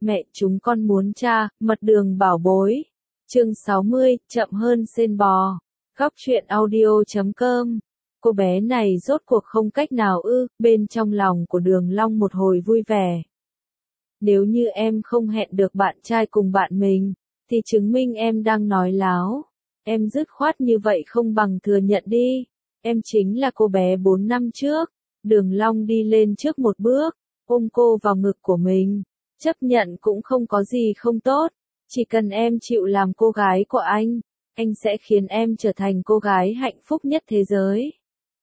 Mẹ chúng con muốn cha, mật đường bảo bối. Chương 60, chậm hơn sên bò. Góc truyện audio.com. Cô bé này rốt cuộc không cách nào bên trong lòng của Đường Long một hồi vui vẻ. Nếu như em không hẹn được bạn trai cùng bạn mình, thì chứng minh em đang nói láo. Em dứt khoát như vậy không bằng thừa nhận đi. Em chính là cô bé 4 năm trước. Đường Long đi lên trước một bước, ôm cô vào ngực của mình. Chấp nhận cũng không có gì không tốt. Chỉ cần em chịu làm cô gái của anh sẽ khiến em trở thành cô gái hạnh phúc nhất thế giới.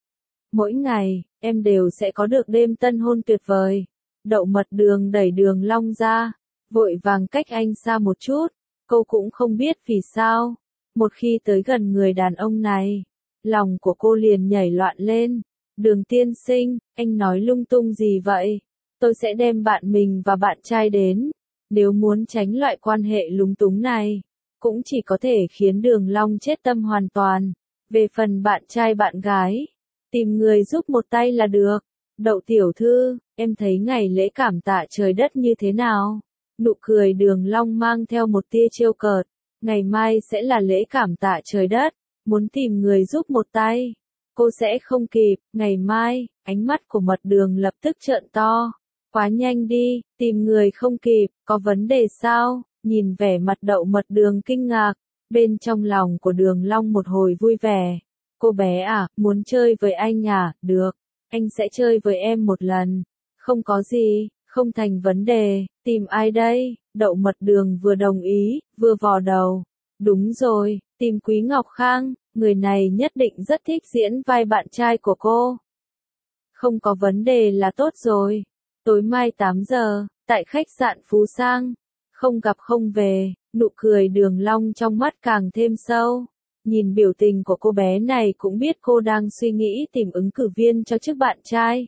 Mỗi ngày, em đều sẽ có được đêm tân hôn tuyệt vời. Đậu Mật Đường đẩy Đường Long ra, vội vàng cách anh xa một chút. Cô cũng không biết vì sao. Một khi tới gần người đàn ông này, lòng của cô liền nhảy loạn lên. Đường tiên sinh, anh nói lung tung gì vậy? Tôi sẽ đem bạn mình và bạn trai đến. Nếu muốn tránh loại quan hệ lúng túng này, cũng chỉ có thể khiến Đường Long chết tâm hoàn toàn. Về phần bạn trai bạn gái, tìm người giúp một tay là được. Đậu tiểu thư, em thấy ngày lễ cảm tạ trời đất như thế nào? Nụ cười Đường Long mang theo một tia trêu cợt. Ngày mai sẽ là lễ cảm tạ trời đất, muốn tìm người giúp một tay. Cô sẽ không kịp, ngày mai, ánh mắt của Mật Đường lập tức trợn to. Quá nhanh đi, tìm người không kịp, có vấn đề sao? Nhìn vẻ mặt Đậu Mật Đường kinh ngạc, bên trong lòng của Đường Long một hồi vui vẻ. Cô bé à, muốn chơi với anh à, được, anh sẽ chơi với em một lần. Không có gì, không thành vấn đề, tìm ai đây? Đậu Mật Đường vừa đồng ý, vừa vò đầu. Đúng rồi, tìm Quý Ngọc Khang, người này nhất định rất thích diễn vai bạn trai của cô. Không có vấn đề là tốt rồi. Tối mai 8 giờ, tại khách sạn Phú Sang. Không gặp không về, nụ cười Đường Long trong mắt càng thêm sâu. Nhìn biểu tình của cô bé này cũng biết cô đang suy nghĩ tìm ứng cử viên cho chức bạn trai.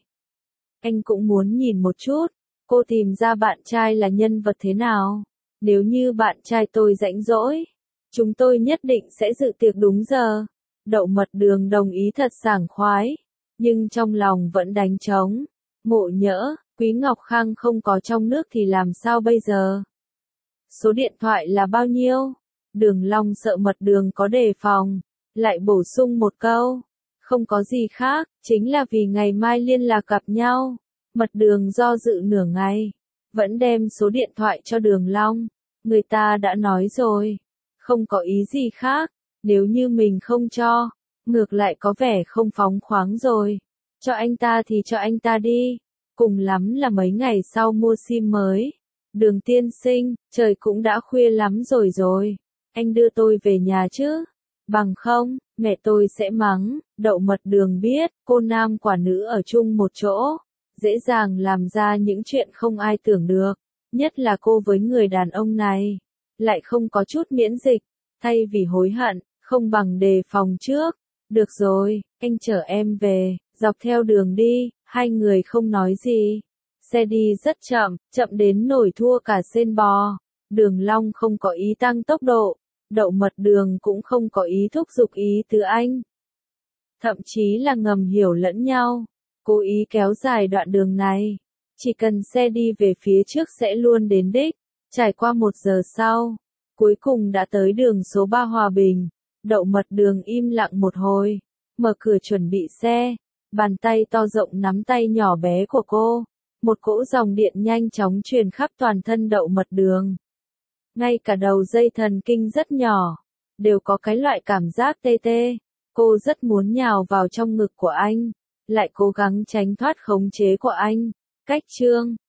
Anh cũng muốn nhìn một chút, cô tìm ra bạn trai là nhân vật thế nào. Nếu như bạn trai tôi rảnh rỗi, chúng tôi nhất định sẽ dự tiệc đúng giờ. Đậu Mật Đường đồng ý thật sảng khoái, nhưng trong lòng vẫn đánh trống. Ngộ nhỡ, Quý Ngọc Khang không có trong nước thì làm sao bây giờ? Số điện thoại là bao nhiêu? Đường Long sợ Mật Đường có đề phòng, lại bổ sung một câu. Không có gì khác, chính là vì ngày mai liên lạc gặp nhau. Mật Đường do dự nửa ngày, vẫn đem số điện thoại cho Đường Long. Người ta đã nói rồi, không có ý gì khác, nếu như mình không cho, ngược lại có vẻ không phóng khoáng rồi. Cho anh ta thì cho anh ta đi, cùng lắm là mấy ngày sau mua sim mới. Đường tiên sinh, trời cũng đã khuya lắm rồi, anh đưa tôi về nhà chứ, bằng không, mẹ tôi sẽ mắng. Đậu Mật Đường biết, cô nam quả nữ ở chung một chỗ, dễ dàng làm ra những chuyện không ai tưởng được, nhất là cô với người đàn ông này, lại không có chút miễn dịch, thay vì hối hận, không bằng đề phòng trước. Được rồi, anh chở em về, dọc theo đường đi, hai người không nói gì. Xe đi rất chậm, chậm đến nổi thua cả sên bò. Đường Long không có ý tăng tốc độ, Đậu Mật Đường cũng không có ý thúc giục ý từ anh. Thậm chí là ngầm hiểu lẫn nhau, cố ý kéo dài đoạn đường này. Chỉ cần xe đi về phía trước sẽ luôn đến đích. Trải qua 1 giờ sau, cuối cùng đã tới đường số 3 Hòa Bình. Đậu Mật Đường im lặng một hồi, mở cửa chuẩn bị xe. Bàn tay to rộng nắm tay nhỏ bé của cô. Một cỗ dòng điện nhanh chóng truyền khắp toàn thân Đậu Mật Đường. Ngay cả đầu dây thần kinh rất nhỏ, đều có cái loại cảm giác tê tê. Cô rất muốn nhào vào trong ngực của anh, lại cố gắng tránh thoát khống chế của anh. Cách chương